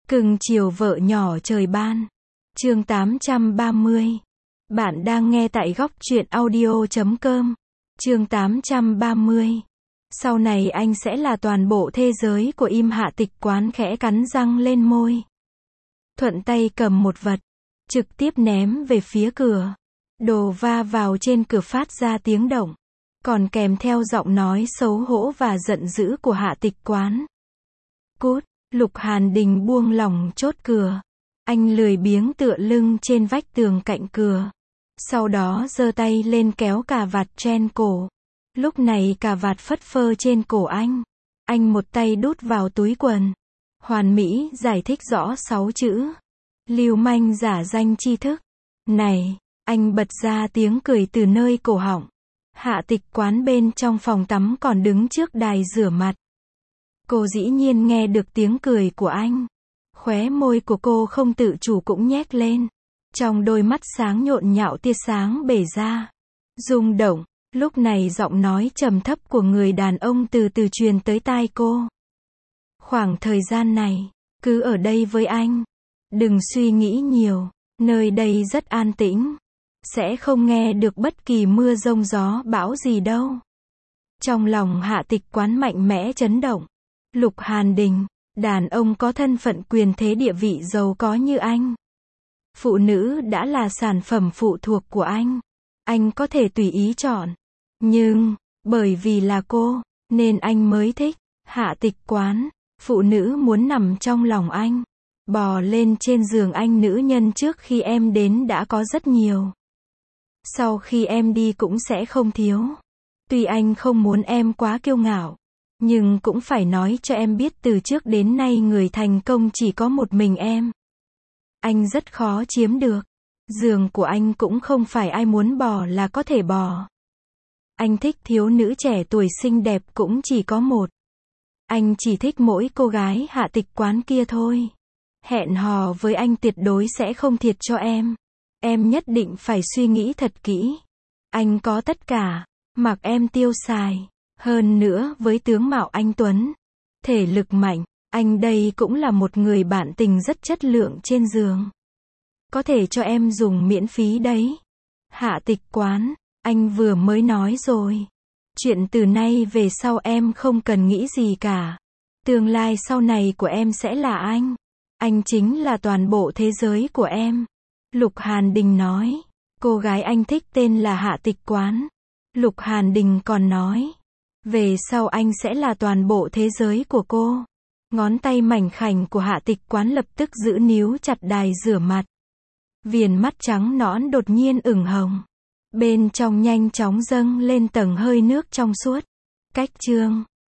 Cưng chiều vợ nhỏ trời ban. Chương 830. Bạn đang nghe tại góc truyện audio.com. Chương 830. Sau này anh sẽ là toàn bộ thế giới của Im. Hạ Tịch Quán khẽ cắn răng lên môi. Thuận tay cầm một vật, trực tiếp ném về phía cửa. Đồ va vào trên cửa phát ra tiếng động, còn kèm theo giọng nói xấu hổ và giận dữ của Hạ Tịch Quán. Cút! Lục Hàn Đình buông lỏng chốt cửa. Anh lười biếng tựa lưng trên vách tường cạnh cửa. Sau đó giơ tay lên kéo cà vạt chen cổ. Lúc này cà vạt phất phơ trên cổ anh. Anh một tay đút vào túi quần. Hoàn mỹ giải thích rõ 6 chữ. Lưu manh giả danh tri thức. Này! Anh bật ra tiếng cười từ nơi cổ họng. Hạ Tịch Quán bên trong phòng tắm còn đứng trước đài rửa mặt. Cô dĩ nhiên nghe được tiếng cười của anh. Khóe môi của cô không tự chủ cũng nhếch lên. Trong đôi mắt sáng nhộn nhạo tia sáng bể ra. Rung động. Lúc này giọng nói trầm thấp của người đàn ông từ từ truyền tới tai cô. Khoảng thời gian này, cứ ở đây với anh. Đừng suy nghĩ nhiều. Nơi đây rất an tĩnh. Sẽ không nghe được bất kỳ mưa rông gió bão gì đâu. Trong lòng Hạ Tịch Quán mạnh mẽ chấn động. Lục Hàn Đình, đàn ông có thân phận quyền thế địa vị giàu có như anh. Phụ nữ đã là sản phẩm phụ thuộc của anh. Anh có thể tùy ý chọn. Nhưng, bởi vì là cô, nên anh mới thích. Hạ Tịch Quán, phụ nữ muốn nằm trong lòng anh. Bò lên trên giường anh, nữ nhân trước khi em đến đã có rất nhiều. Sau khi em đi cũng sẽ không thiếu. Tuy anh không muốn em quá kiêu ngạo, nhưng cũng phải nói cho em biết từ trước đến nay người thành công chỉ có một mình em. Anh rất khó chiếm được. Giường của anh cũng không phải ai muốn bò là có thể bò. Anh thích thiếu nữ trẻ tuổi xinh đẹp cũng chỉ có một. Anh chỉ thích mỗi cô gái Hạ Tịch Quán kia thôi. Hẹn hò với anh tuyệt đối sẽ không thiệt cho em. Em nhất định phải suy nghĩ thật kỹ. Anh có tất cả, mặc em tiêu xài. Hơn nữa với tướng mạo anh tuấn, thể lực mạnh, anh đây cũng là một người bạn tình rất chất lượng trên giường. Có thể cho em dùng miễn phí đấy. Hạ Tịch Quán, anh vừa mới nói rồi. Chuyện từ nay về sau em không cần nghĩ gì cả. Tương lai sau này của em sẽ là anh. Anh chính là toàn bộ thế giới của em. Lục Hàn Đình nói. Cô gái anh thích tên là Hạ Tịch Quán. Lục Hàn Đình còn nói. Về sau anh sẽ là toàn bộ thế giới của cô. Ngón tay mảnh khảnh của Hạ Tịch Quán lập tức giữ níu chặt đài rửa mặt. Viền mắt trắng nõn đột nhiên ửng hồng. Bên trong nhanh chóng dâng lên tầng hơi nước trong suốt. Cách chương